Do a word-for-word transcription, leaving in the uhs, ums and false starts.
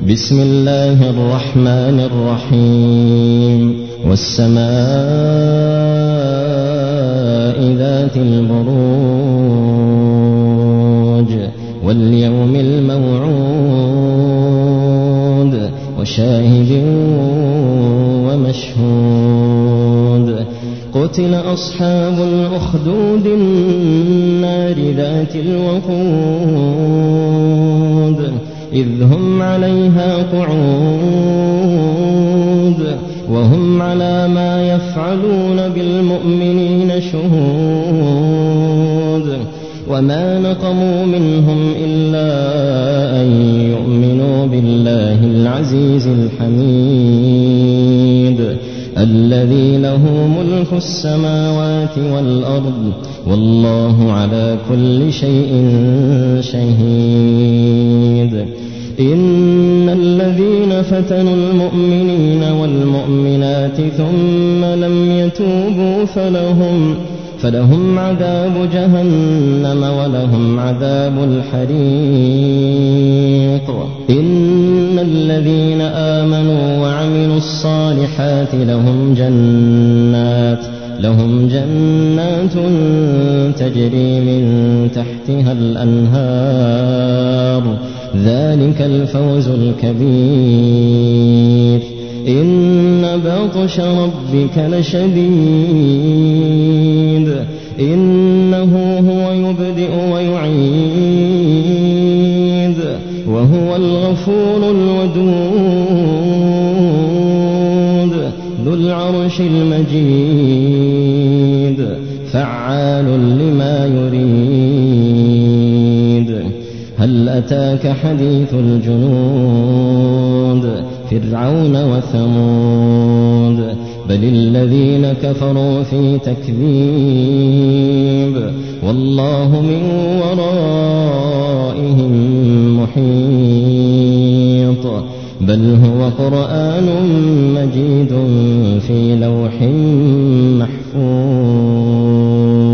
بسم الله الرحمن الرحيم والسماء ذات البروج واليوم الموعود وشاهد ومشهود قتل أصحاب الأخدود النار ذات الوقود إذ هم عليها قعود وهم على ما يفعلون بالمؤمنين شهود وما نقموا منهم إلا أن يؤمنوا بالله العزيز الحميد الذي له ملك السماوات والأرض والله على كل شيء شهيد إن الذين فتنوا المؤمنين والمؤمنات ثم لم يتوبوا فلهم فلهم عذاب جهنم ولهم عذاب الحريق إن الذين آمنوا وعملوا الصالحات لهم جنات لهم جنات تجري من تحتها الأنهار ذلك الفوز الكبير إن بطش ربك لشديد إنه هو يبدئ ويعيد وهو الغفور الودود ذو العرش المجيد فعال لما يريد هل أتاك حديث الجنود فرعون وثمود بل الذين كفروا في تكذيب والله من ورائهم محيط بل هو قرآن مجيد في لوح محفوظ.